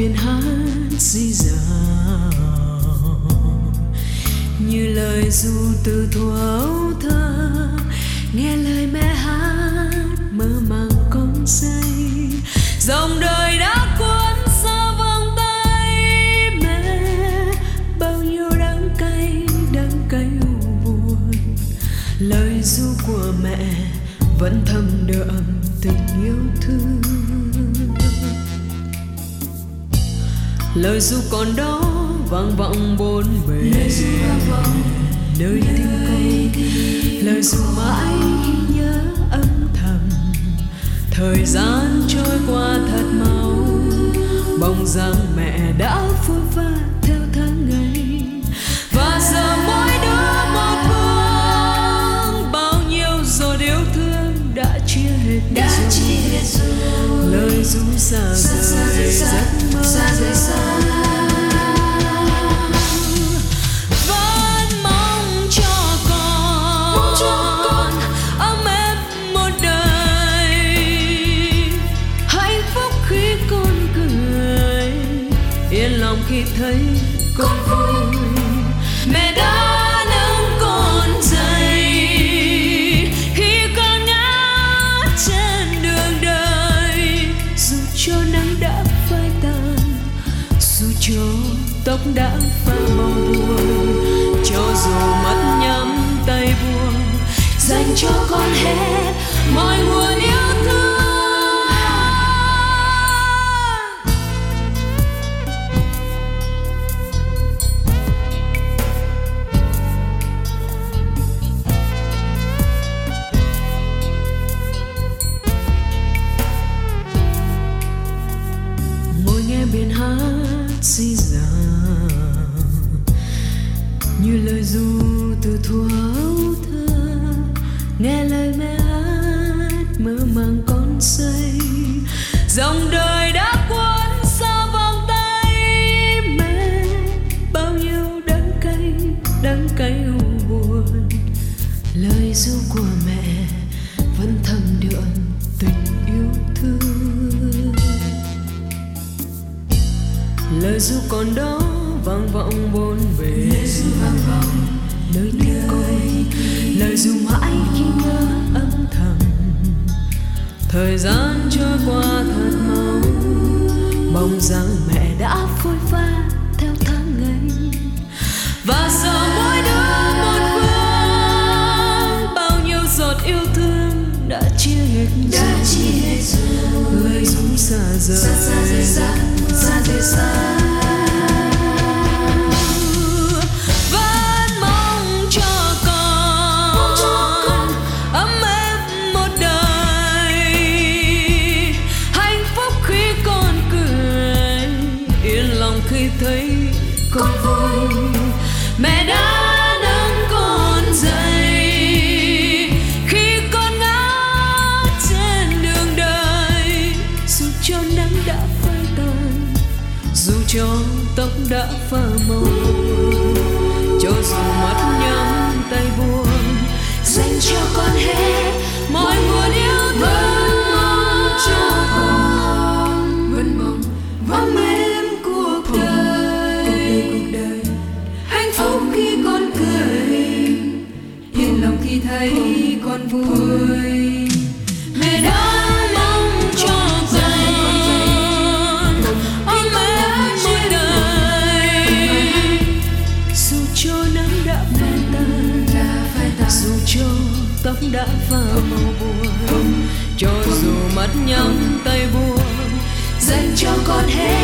biển hát dí dào như lời ru từ thuở ấu thơ, nghe lời mẹ hát mơ màng con say. Dòng đời đã cuốn xa vòng tay mẹ, bao nhiêu đắng cay u buồn. Lời ru của mẹ vẫn thầm đượm tình yêu thương. Lời ru còn đó vang vọng bốn bề nơi tim con. Lời ru mãi ghi nhớ âm thầm. Thời gian trôi qua thật mau, bóng dáng mẹ đã phôi pha theo tháng ngày. Và giờ mỗi đứa một phương, bao nhiêu giọt yêu thương đã chia hết rồi. Lời ru xa rời giấc mơ. Vẫn mong cho con ấm êm một đời, hạnh phúc khi con cười, yên lòng khi thấy con vui. Mẹ đã nâng con dậy khi con ngã trên đường đời, dù cho nắng đã phai tàn, dù cho tóc đã pha màu buồn, cho dù mắt nhắm tay buông, dành cho con hết mọi nguồn yêu thương. Ngồi nghe biển hát dí dào như lời ru từ thuở ấu thơ, nghe lời mẹ hát mơ màng con say. Dòng đời đã cuốn xa vòng tay mẹ, bao nhiêu đắng cay u buồn. Lời ru của mẹ vẫn thầm đượm tình yêu thương. Lời ru còn đó vang vọng bốn bề nơi tim con. Lời ru mãi khi nhớ âm thầm. Thời gian trôi qua thật mau, bóng dáng mẹ đã phôi pha theo tháng ngày. Và giờ mỗi đứa một phương, bao nhiêu giọt yêu thương đã chia hết rồi. Lời ru xa rời xa. Vẫn mong cho con ấm êm một đời, hạnh phúc khi con cười, yên lòng khi thấy con vui. Mẹ đã nâng con dậy khi con ngã trên đường đời, dù cho nắng đã phai tàn, dù cho tóc đã pha màu, cho dù mắt nhắm tay buông, dành cho con hết mọi nguồn yêu thương. Cho con vẫn mong ấm êm cuộc đời, hạnh phúc khi con cười, yên lòng khi thấy con vui. Mẹ đã mong cho con ấm êm mỗi đời, dù cho nắng đã phai tàn, dù cho tóc đã pha màu buồn, cho dù mắt nhắm tay buông, dành cho con hết